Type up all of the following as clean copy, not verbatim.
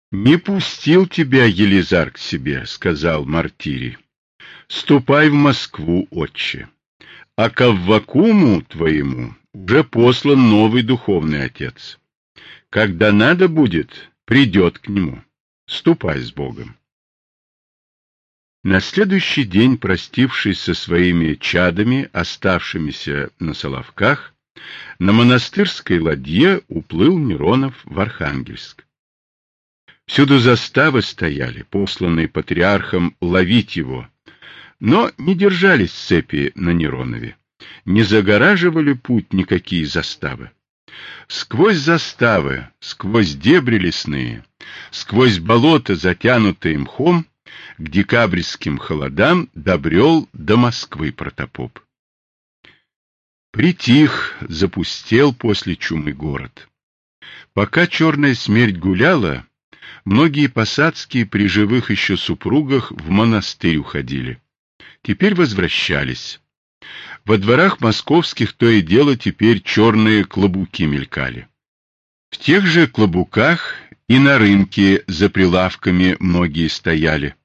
Не пустил тебя Елизар к себе, сказал Мартирий. Ступай в Москву, отче. А к Аввакуму твоему уже послан новый духовный отец. Когда надо будет, придет к нему. Ступай с Богом. На следующий день, простившись со своими чадами, оставшимися на Соловках, на монастырской ладье уплыл Миронов в Архангельск. Всюду заставы стояли, посланные патриархом ловить его, но не держались цепи на Неронове, не загораживали путь никакие заставы. Сквозь заставы, сквозь дебри лесные, сквозь болото, затянутые мхом, к декабрьским холодам добрел до Москвы протопоп. Притих, запустел после чумы город. Пока черная смерть гуляла, многие посадские при живых еще супругах в монастырь уходили. Теперь возвращались. Во дворах московских то и дело теперь черные клобуки мелькали. В тех же клобуках и на рынке за прилавками многие стояли.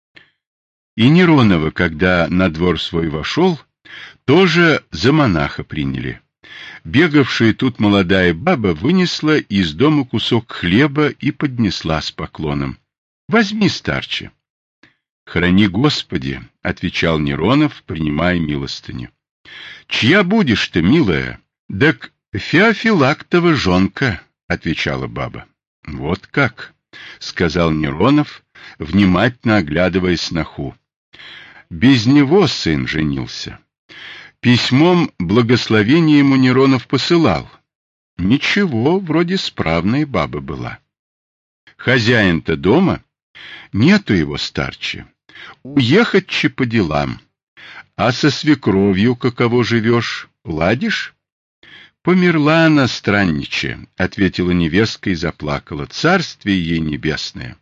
И Неронова, когда на двор свой вошел, тоже за монаха приняли. Бегавшая тут молодая баба вынесла из дома кусок хлеба и поднесла с поклоном. — Возьми, старче. — Храни Господи, — отвечал Неронов, принимая милостыню. — Чья будешь ты, милая? — Так Феофилактова жонка, — отвечала баба. — Вот как, — сказал Неронов, внимательно оглядывая сноху. Без него сын женился. Письмом благословение ему Неронов посылал. Ничего, вроде справная баба была. Хозяин-то дома? Нету его, старче. Уехать-че по делам. А со свекровью каково живешь? Ладишь? Померла она, странниче, — ответила невестка и заплакала. Царствие ей небесное.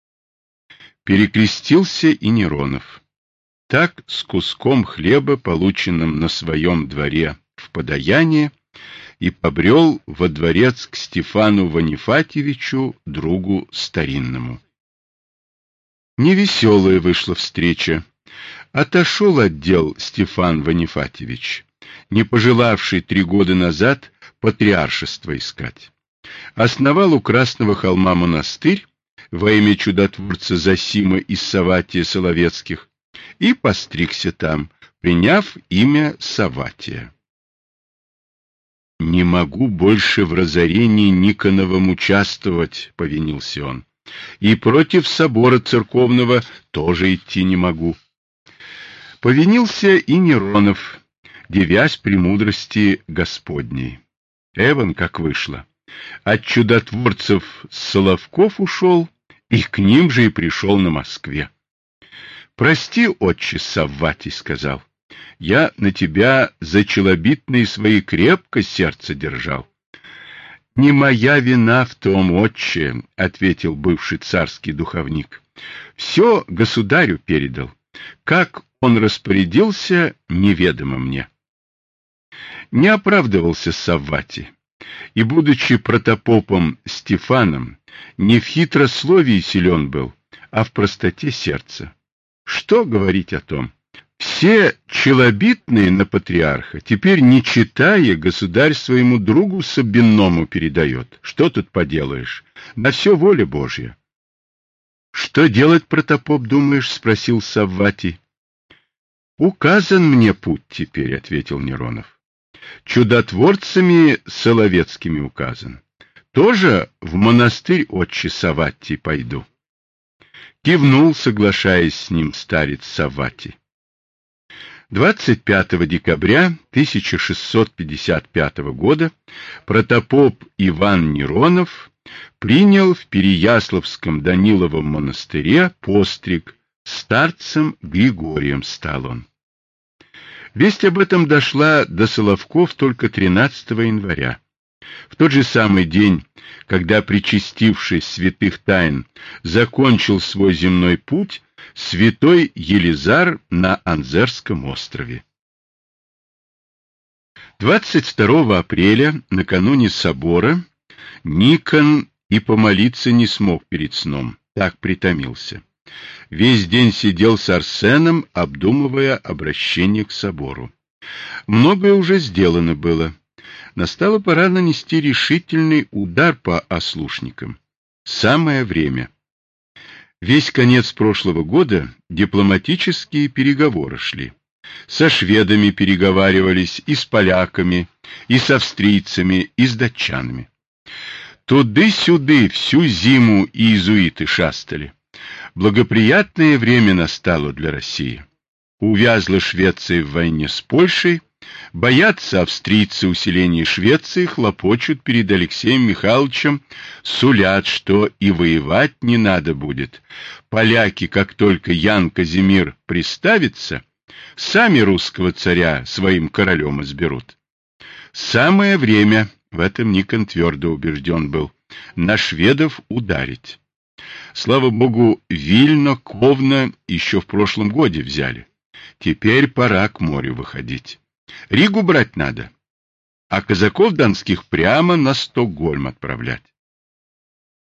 Перекрестился и Неронов. Так, с куском хлеба, полученным на своем дворе в подаяние, и побрел во дворец к Стефану Ванифатьевичу, другу старинному. Невеселая вышла встреча. Отошел от дел Стефан Ванифатьевич, не пожелавший 3 года назад патриаршество искать. Основал у Красного холма монастырь во имя чудотворца Зосима из Савватия Соловецких и постригся там, приняв имя Савватия. «Не могу больше в разорении Никоновом участвовать», — повинился он, — «и против собора церковного тоже идти не могу». Повинился и Неронов, девясь премудрости Господней. Эван как вышло. От чудотворцев с Соловков ушел, и к ним же и пришел на Москве. «Прости, отче Савватий, — сказал, — я на тебя за челобитные свои крепко сердце держал». «Не моя вина в том, отче, — ответил бывший царский духовник, — все государю передал. Как он распорядился, неведомо мне». Не оправдывался Савватий, и, будучи протопопом Стефаном, не в хитрословии силен был, а в простоте сердца. Что говорить о том? Все челобитные на патриарха теперь, не читая, государь своему другу Сабинному передает. Что тут поделаешь? На все воля Божья. — Что делать, протопоп, думаешь? — спросил Савватий. — Указан мне путь теперь, — ответил Неронов. — Чудотворцами соловецкими указан. Тоже в монастырь отче Савватий пойду. Кивнул, соглашаясь с ним, старец Савватий. 25 декабря 1655 года протопоп Иван Неронов принял в Переяславском Даниловом монастыре постриг, старцем Григорием стал он. Весть об этом дошла до Соловков только 13 января. В тот же самый день, когда, причастившись святых тайн, закончил свой земной путь святой Елизар на Анзерском острове. 22 апреля, накануне собора, Никон и помолиться не смог перед сном, так притомился. Весь день сидел с Арсеном, обдумывая обращение к собору. Многое уже сделано было. Настала пора нанести решительный удар по ослушникам. Самое время. Весь конец прошлого года дипломатические переговоры шли. Со шведами переговаривались, и с поляками, и с австрийцами, и с датчанами. Туды-сюды всю зиму иезуиты шастали. Благоприятное время настало для России. Увязла Швеция в войне с Польшей, боятся австрийцы усиления Швеции, хлопочут перед Алексеем Михайловичем, сулят, что и воевать не надо будет. Поляки, как только Ян Казимир приставится, сами русского царя своим королем изберут. Самое время, в этом Никон твердо убежден был, на шведов ударить. Слава богу, Вильно, Ковно еще в прошлом годе взяли. Теперь пора к морю выходить. Ригу брать надо, а казаков донских прямо на Стокгольм отправлять.